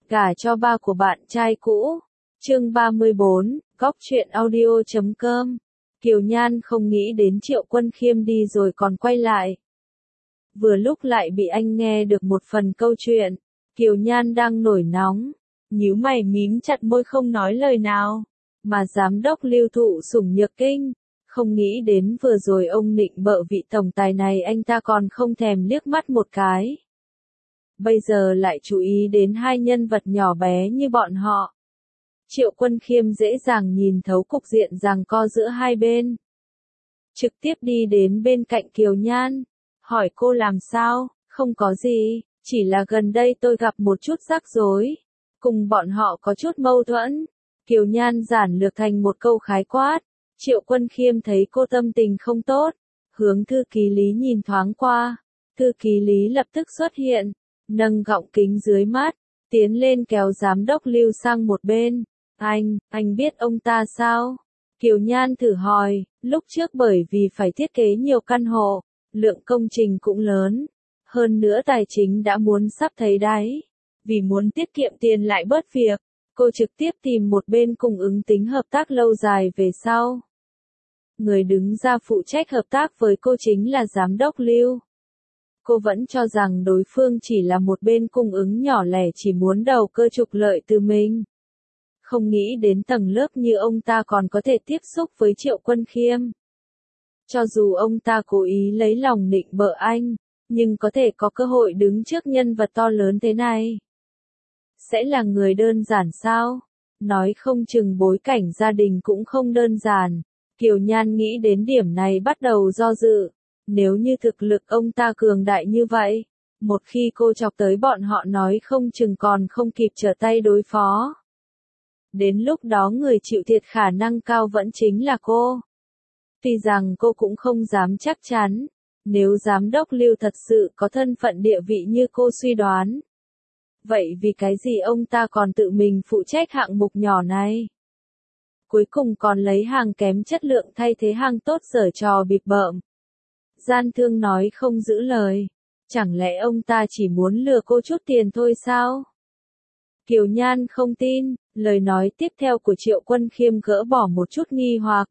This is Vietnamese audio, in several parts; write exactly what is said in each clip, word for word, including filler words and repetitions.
Gả cho ba của bạn trai cũ. Chương ba mươi bốn, góc truyện audio chấm com. Kiều Nhan không nghĩ đến Triệu Quân Khiêm đi rồi còn quay lại. Vừa lúc lại bị anh nghe được một phần câu chuyện. Kiều Nhan đang nổi nóng, nhíu mày mím chặt môi không nói lời nào. Mà giám đốc Lưu thụ sủng nhược kinh, không nghĩ đến vừa rồi ông nịnh bợ vị tổng tài này anh ta còn không thèm liếc mắt một cái. Bây giờ lại chú ý đến hai nhân vật nhỏ bé như bọn họ. Triệu Quân Khiêm dễ dàng nhìn thấu cục diện giằng co giữa hai bên. Trực tiếp đi đến bên cạnh Kiều Nhan, hỏi cô làm sao, không có gì, chỉ là gần đây tôi gặp một chút rắc rối. Cùng bọn họ có chút mâu thuẫn. Kiều Nhan giản lược thành một câu khái quát. Triệu Quân Khiêm thấy cô tâm tình không tốt, hướng thư ký Lý nhìn thoáng qua. Thư ký Lý lập tức xuất hiện, nâng gọng kính dưới mắt, tiến lên kéo giám đốc Lưu sang một bên. Anh, anh biết ông ta sao? Kiều Nhan thử hỏi, lúc trước bởi vì phải thiết kế nhiều căn hộ, lượng công trình cũng lớn. Hơn nữa tài chính đã muốn sắp thấy đáy. Vì muốn tiết kiệm tiền lại bớt việc, cô trực tiếp tìm một bên cung ứng tính hợp tác lâu dài về sau. Người đứng ra phụ trách hợp tác với cô chính là giám đốc Lưu. Cô vẫn cho rằng đối phương chỉ là một bên cung ứng nhỏ lẻ chỉ muốn đầu cơ trục lợi từ mình. Không nghĩ đến tầng lớp như ông ta còn có thể tiếp xúc với Triệu Quân Khiêm. Cho dù ông ta cố ý lấy lòng nịnh bợ anh, nhưng có thể có cơ hội đứng trước nhân vật to lớn thế này. Sẽ là người đơn giản sao? Nói không chừng bối cảnh gia đình cũng không đơn giản. Kiều Nhan nghĩ đến điểm này bắt đầu do dự. Nếu như thực lực ông ta cường đại như vậy, một khi cô chọc tới bọn họ nói không chừng còn không kịp trở tay đối phó. Đến lúc đó người chịu thiệt khả năng cao vẫn chính là cô. Tuy rằng cô cũng không dám chắc chắn, nếu giám đốc Lưu thật sự có thân phận địa vị như cô suy đoán. Vậy vì cái gì ông ta còn tự mình phụ trách hạng mục nhỏ này? Cuối cùng còn lấy hàng kém chất lượng thay thế hàng tốt giở trò bịp bợm. Gian thương nói không giữ lời. Chẳng lẽ ông ta chỉ muốn lừa cô chút tiền thôi sao? Kiều Nhan không tin, lời nói tiếp theo của Triệu Quân Khiêm gỡ bỏ một chút nghi hoặc.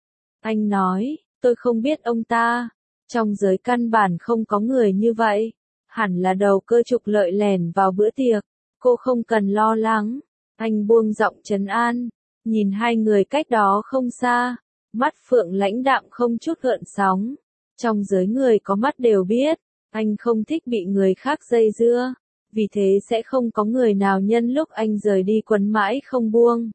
Anh nói, tôi không biết ông ta. Trong giới căn bản không có người như vậy. Hẳn là đầu cơ trục lợi lèn vào bữa tiệc. Cô không cần lo lắng. Anh buông giọng trấn an. Nhìn hai người cách đó không xa. Mắt Phượng lãnh đạm không chút gợn sóng. Trong giới người có mắt đều biết. Anh không thích bị người khác dây dưa. Vì thế sẽ không có người nào nhân lúc anh rời đi quấn mãi không buông.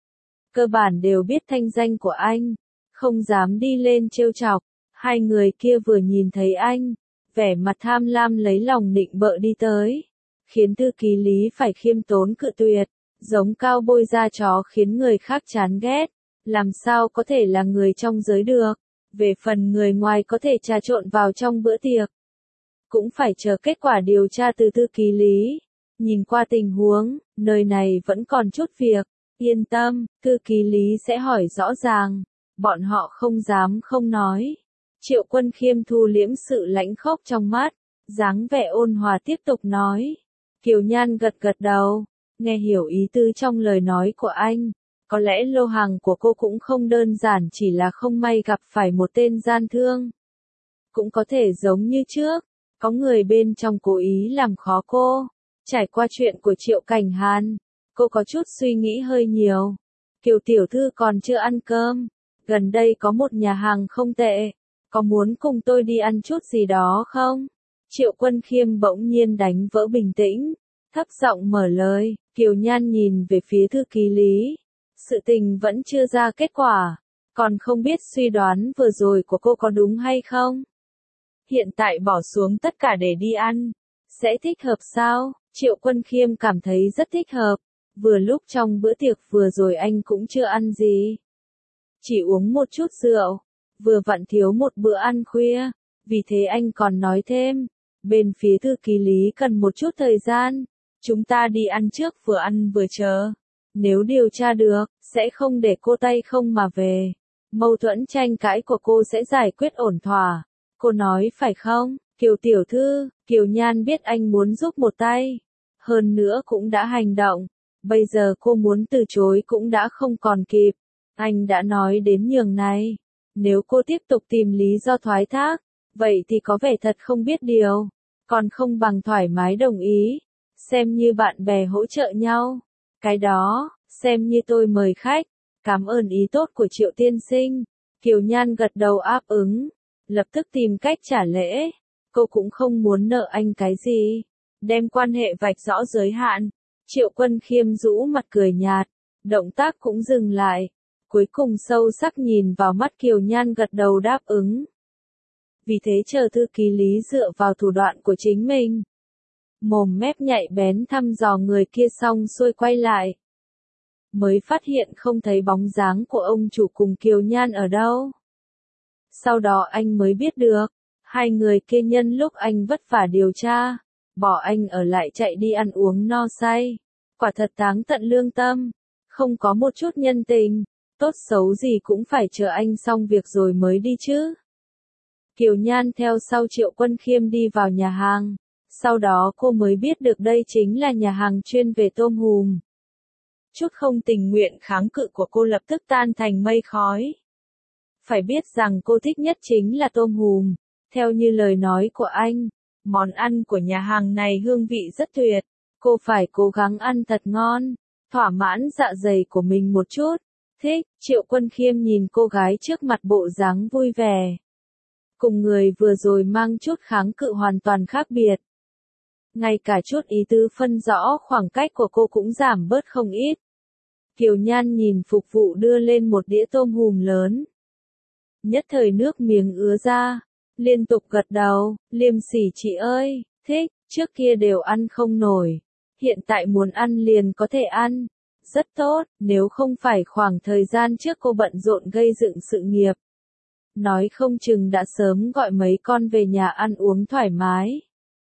Cơ bản đều biết thanh danh của anh. Không dám đi lên trêu chọc. Hai người kia vừa nhìn thấy anh, vẻ mặt tham lam lấy lòng nịnh bợ đi tới. Khiến thư ký Lý phải khiêm tốn cự tuyệt. Giống cao bôi da chó khiến người khác chán ghét. Làm sao có thể là người trong giới được. Về phần người ngoài có thể trà trộn vào trong bữa tiệc. Cũng phải chờ kết quả điều tra từ thư ký Lý. Nhìn qua tình huống, nơi này vẫn còn chút việc. Yên tâm, thư ký Lý sẽ hỏi rõ ràng. Bọn họ không dám không nói. Triệu Quân Khiêm thu liễm sự lãnh khốc trong mắt. Dáng vẻ ôn hòa tiếp tục nói. Kiều Nhan gật gật đầu. Nghe hiểu ý tứ trong lời nói của anh. Có lẽ lô hàng của cô cũng không đơn giản chỉ là không may gặp phải một tên gian thương. Cũng có thể giống như trước. Có người bên trong cố ý làm khó cô. Trải qua chuyện của Triệu Cảnh Hàn, cô có chút suy nghĩ hơi nhiều. Kiều tiểu thư còn chưa ăn cơm. Gần đây có một nhà hàng không tệ. Có muốn cùng tôi đi ăn chút gì đó không? Triệu Quân Khiêm bỗng nhiên đánh vỡ bình tĩnh. Thấp giọng mở lời. Kiều Nhan nhìn về phía thư ký Lý. Sự tình vẫn chưa ra kết quả. Còn không biết suy đoán vừa rồi của cô có đúng hay không? Hiện tại bỏ xuống tất cả để đi ăn. Sẽ thích hợp sao? Triệu Quân Khiêm cảm thấy rất thích hợp. Vừa lúc trong bữa tiệc vừa rồi anh cũng chưa ăn gì. Chỉ uống một chút rượu. Vừa vặn thiếu một bữa ăn khuya. Vì thế anh còn nói thêm. Bên phía thư ký Lý cần một chút thời gian. Chúng ta đi ăn trước vừa ăn vừa chờ. Nếu điều tra được, sẽ không để cô tay không mà về. Mâu thuẫn tranh cãi của cô sẽ giải quyết ổn thỏa. Cô nói phải không? Kiều tiểu thư, Kiều Nhan biết anh muốn giúp một tay. hơn nữa cũng đã hành động. Bây giờ cô muốn từ chối cũng đã không còn kịp. Anh đã nói đến nhường này. Nếu cô tiếp tục tìm lý do thoái thác, vậy thì có vẻ thật không biết điều. Còn không bằng thoải mái đồng ý. Xem như bạn bè hỗ trợ nhau. Cái đó, xem như tôi mời khách. Cảm ơn ý tốt của Triệu tiên sinh. Kiều Nhan gật đầu áp ứng. Lập tức tìm cách trả lễ. Cô cũng không muốn nợ anh cái gì. Đem quan hệ vạch rõ giới hạn. Triệu Quân Khiêm rũ mặt cười nhạt. Động tác cũng dừng lại. Cuối cùng sâu sắc nhìn vào mắt Kiều Nhan gật đầu đáp ứng. Vì thế chờ thư ký Lý dựa vào thủ đoạn của chính mình. Mồm mép nhạy bén thăm dò người kia xong xuôi quay lại. Mới phát hiện không thấy bóng dáng của ông chủ cùng Kiều Nhan ở đâu. Sau đó anh mới biết được, hai người kia nhân lúc anh vất vả điều tra, bỏ anh ở lại chạy đi ăn uống no say. Quả thật táng tận lương tâm, không có một chút nhân tình, tốt xấu gì cũng phải chờ anh xong việc rồi mới đi chứ. Kiều Nhan theo sau Triệu Quân Khiêm đi vào nhà hàng, sau đó cô mới biết được đây chính là nhà hàng chuyên về tôm hùm. Chút không tình nguyện kháng cự của cô lập tức tan thành mây khói. Phải biết rằng cô thích nhất chính là tôm hùm. Theo như lời nói của anh, món ăn của nhà hàng này hương vị rất tuyệt. Cô phải cố gắng ăn thật ngon, thỏa mãn dạ dày của mình một chút. Thích, Triệu Quân Khiêm nhìn cô gái trước mặt bộ dáng vui vẻ. Cùng người vừa rồi mang chút kháng cự hoàn toàn khác biệt. Ngay cả chút ý tứ phân rõ khoảng cách của cô cũng giảm bớt không ít. Kiều Nhan nhìn phục vụ đưa lên một đĩa tôm hùm lớn. Nhất thời nước miếng ứa ra, liên tục gật đầu, liêm sỉ chị ơi, thích, trước kia đều ăn không nổi. Hiện tại muốn ăn liền có thể ăn. Rất tốt, nếu không phải khoảng thời gian trước cô bận rộn gây dựng sự nghiệp. Nói không chừng đã sớm gọi mấy con về nhà ăn uống thoải mái.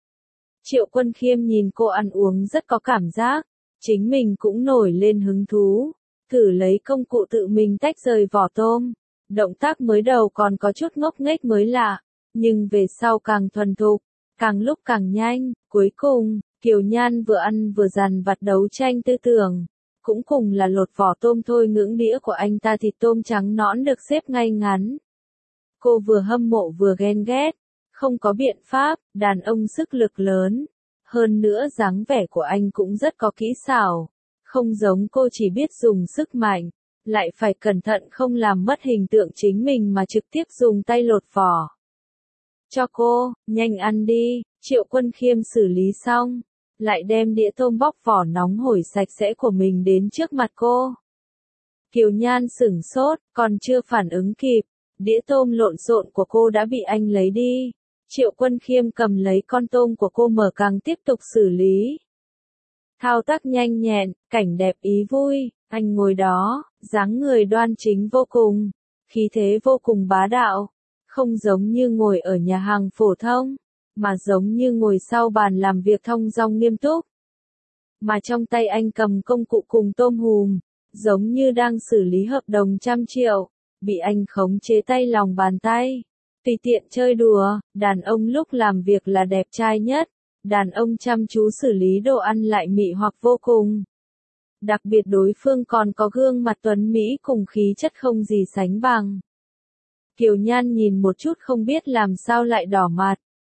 Triệu Quân Khiêm nhìn cô ăn uống rất có cảm giác. Chính mình cũng nổi lên hứng thú. Thử lấy công cụ tự mình tách rời vỏ tôm. Động tác mới đầu còn có chút ngốc nghếch mới lạ. Nhưng về sau càng thuần thục, càng lúc càng nhanh. Cuối cùng, Kiều Nhan vừa ăn vừa dằn vặt đấu tranh tư tưởng. Cũng cùng là lột vỏ tôm thôi, ngưỡng đĩa của anh ta thịt tôm trắng nõn được xếp ngay ngắn. Cô vừa hâm mộ vừa ghen ghét. Không có biện pháp, đàn ông sức lực lớn. Hơn nữa dáng vẻ của anh cũng rất có kỹ xảo. Không giống cô chỉ biết dùng sức mạnh. Lại phải cẩn thận không làm mất hình tượng chính mình mà trực tiếp dùng tay lột vỏ. Cho cô, nhanh ăn đi, Triệu Quân Khiêm xử lý xong. Lại đem đĩa tôm bóc vỏ nóng hổi sạch sẽ của mình đến trước mặt cô. Kiều Nhan sửng sốt, còn chưa phản ứng kịp. Đĩa tôm lộn xộn của cô đã bị anh lấy đi. Triệu Quân Khiêm cầm lấy con tôm của cô mở càng tiếp tục xử lý. Thao tác nhanh nhẹn, cảnh đẹp ý vui, anh ngồi đó, dáng người đoan chính vô cùng, khí thế vô cùng bá đạo, không giống như ngồi ở nhà hàng phổ thông, mà giống như ngồi sau bàn làm việc thong dong nghiêm túc. Mà trong tay anh cầm công cụ cùng tôm hùm, giống như đang xử lý hợp đồng trăm triệu, bị anh khống chế tay lòng bàn tay. Tùy tiện chơi đùa, đàn ông lúc làm việc là đẹp trai nhất, đàn ông chăm chú xử lý đồ ăn lại mị hoặc vô cùng. Đặc biệt đối phương còn có gương mặt tuấn mỹ cùng khí chất không gì sánh bằng. Kiều Nhan nhìn một chút không biết làm sao lại đỏ mặt.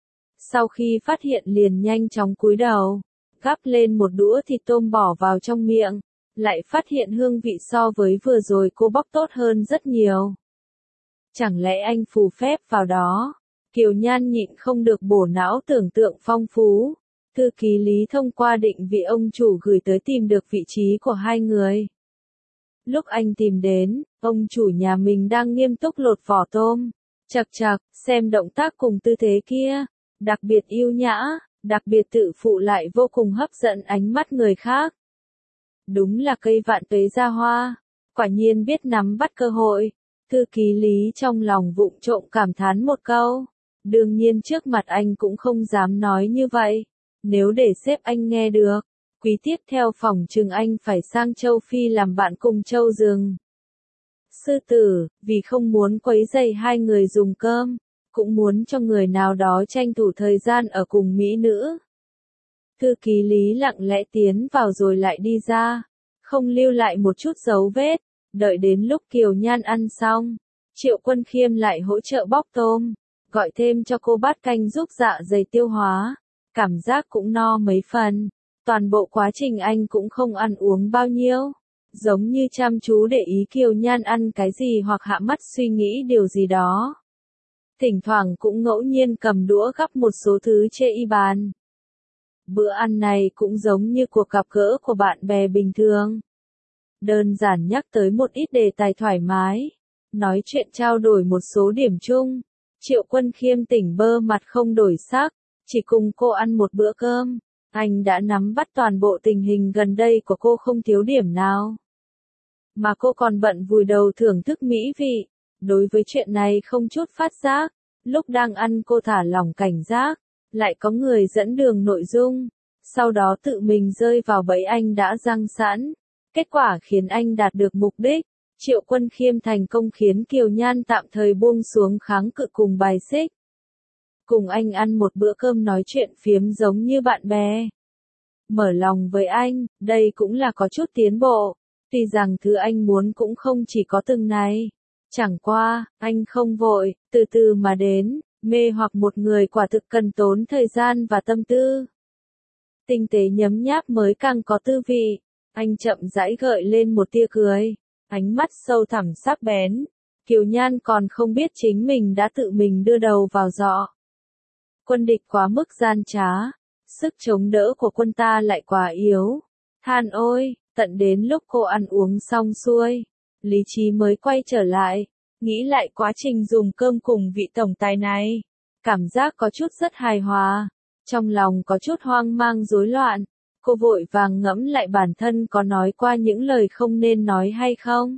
Sau khi phát hiện liền nhanh chóng cúi đầu, gắp lên một đũa thịt tôm bỏ vào trong miệng, lại phát hiện hương vị so với vừa rồi cô bóc tốt hơn rất nhiều. Chẳng lẽ anh phù phép vào đó? Kiều Nhan nhịn không được bổ não tưởng tượng phong phú. Thư ký Lý thông qua định vị ông chủ gửi tới tìm được vị trí của hai người. Lúc anh tìm đến, ông chủ nhà mình đang nghiêm túc lột vỏ tôm. Chậc chậc, xem động tác cùng tư thế kia, đặc biệt yêu nhã, đặc biệt tự phụ lại vô cùng hấp dẫn ánh mắt người khác. Đúng là cây vạn tuế ra hoa, quả nhiên biết nắm bắt cơ hội. Thư ký Lý trong lòng vụng trộm cảm thán một câu. Đương nhiên trước mặt anh cũng không dám nói như vậy. Nếu để sếp anh nghe được, quý tiếp theo phòng chừng anh phải sang châu Phi làm bạn cùng châu rừng. Sư tử, vì không muốn quấy rầy hai người dùng cơm, cũng muốn cho người nào đó tranh thủ thời gian ở cùng mỹ nữ. Thư ký Lý lặng lẽ tiến vào rồi lại đi ra, không lưu lại một chút dấu vết. Đợi đến lúc Kiều Nhan ăn xong, Triệu Quân Khiêm lại hỗ trợ bóc tôm, gọi thêm cho cô bát canh giúp dạ dày tiêu hóa, cảm giác cũng no mấy phần. Toàn bộ quá trình anh cũng không ăn uống bao nhiêu, giống như chăm chú để ý Kiều Nhan ăn cái gì hoặc hạ mắt suy nghĩ điều gì đó. Thỉnh thoảng cũng ngẫu nhiên cầm đũa gắp một số thứ chê y bàn. Bữa ăn này cũng giống như cuộc gặp gỡ của bạn bè bình thường. Đơn giản nhắc tới một ít đề tài thoải mái, nói chuyện trao đổi một số điểm chung. Triệu Quân Khiêm tỉnh bơ mặt không đổi sắc, chỉ cùng cô ăn một bữa cơm. Anh đã nắm bắt toàn bộ tình hình gần đây của cô không thiếu điểm nào. Mà cô còn bận vùi đầu thưởng thức mỹ vị, đối với chuyện này không chút phát giác. Lúc đang ăn cô thả lỏng cảnh giác, lại có người dẫn đường nội dung, sau đó tự mình rơi vào bẫy anh đã giăng sẵn. Kết quả khiến anh đạt được mục đích. Triệu Quân Khiêm thành công khiến Kiều Nhan tạm thời buông xuống kháng cự cùng bài xích. Cùng anh ăn một bữa cơm nói chuyện phiếm giống như bạn bè. Mở lòng với anh, đây cũng là có chút tiến bộ. Tuy rằng thứ anh muốn cũng không chỉ có từng này. Chẳng qua, anh không vội, từ từ mà đến. Mê hoặc một người quả thực cần tốn thời gian và tâm tư. Tinh tế nhấm nháp mới càng có tư vị. Anh chậm rãi gợi lên một tia cười. Ánh mắt sâu thẳm sắc bén. Kiều Nhan còn không biết chính mình đã tự mình đưa đầu vào giọ. Quân địch quá mức gian trá. Sức chống đỡ của quân ta lại quá yếu. Than ôi, tận đến lúc cô ăn uống xong xuôi. Lý trí mới quay trở lại. Nghĩ lại quá trình dùng cơm cùng vị tổng tài này. Cảm giác có chút rất hài hòa. Trong lòng có chút hoang mang rối loạn. Cô vội vàng ngẫm lại bản thân có nói qua những lời không nên nói hay không.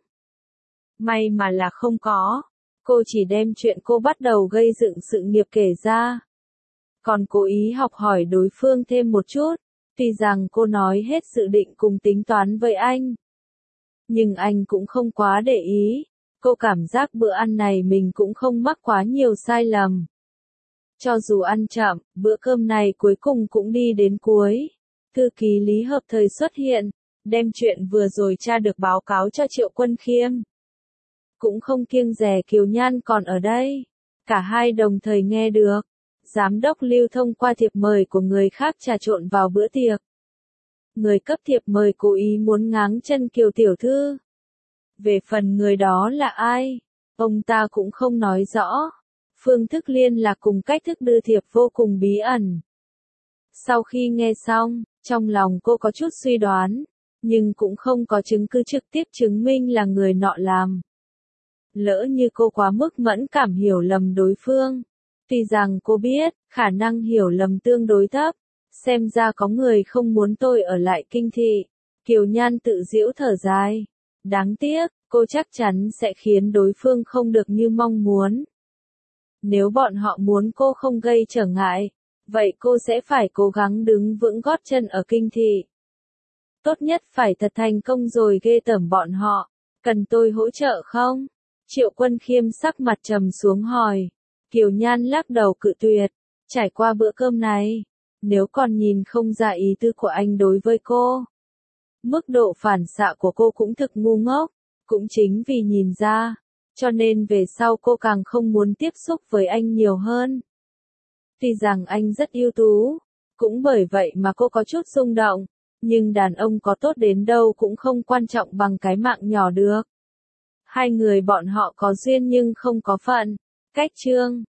May mà là không có. Cô chỉ đem chuyện cô bắt đầu gây dựng sự nghiệp kể ra. Còn cố ý học hỏi đối phương thêm một chút. Tuy rằng cô nói hết dự định cùng tính toán với anh. Nhưng anh cũng không quá để ý. Cô cảm giác bữa ăn này mình cũng không mắc quá nhiều sai lầm. Cho dù ăn chậm, bữa cơm này cuối cùng cũng đi đến cuối. Thư ký Lý hợp thời xuất hiện, đem chuyện vừa rồi tra được báo cáo cho Triệu Quân Khiêm. Cũng không kiêng dè Kiều Nhan còn ở đây. Cả hai đồng thời nghe được. Giám đốc Lưu thông qua thiệp mời của người khác trà trộn vào bữa tiệc. Người cấp thiệp mời cố ý muốn ngáng chân Kiều tiểu thư. Về phần người đó là ai, ông ta cũng không nói rõ. Phương thức liên lạc cùng cách thức đưa thiệp vô cùng bí ẩn. Sau khi nghe xong, trong lòng cô có chút suy đoán, nhưng cũng không có chứng cứ trực tiếp chứng minh là người nọ làm. Lỡ như cô quá mức mẫn cảm hiểu lầm đối phương. Tuy rằng cô biết, khả năng hiểu lầm tương đối thấp. Xem ra có người không muốn tôi ở lại kinh thị. Kiều Nhan tự giễu thở dài. Đáng tiếc, cô chắc chắn sẽ khiến đối phương không được như mong muốn. Nếu bọn họ muốn cô không gây trở ngại, vậy cô sẽ phải cố gắng đứng vững gót chân ở kinh thị. Tốt nhất phải thật thành công rồi ghê tởm bọn họ. Cần tôi hỗ trợ không? Triệu Quân Khiêm sắc mặt trầm xuống hỏi. Kiều Nhan lắc đầu cự tuyệt. Trải qua bữa cơm này, nếu còn nhìn không ra ý tư của anh đối với cô. Mức độ phản xạ của cô cũng thực ngu ngốc. Cũng chính vì nhìn ra, cho nên về sau cô càng không muốn tiếp xúc với anh nhiều hơn. Tuy rằng anh rất ưu tú, cũng bởi vậy mà cô có chút rung động, nhưng đàn ông có tốt đến đâu cũng không quan trọng bằng cái mạng nhỏ được. Hai người bọn họ có duyên nhưng không có phận. Cách chương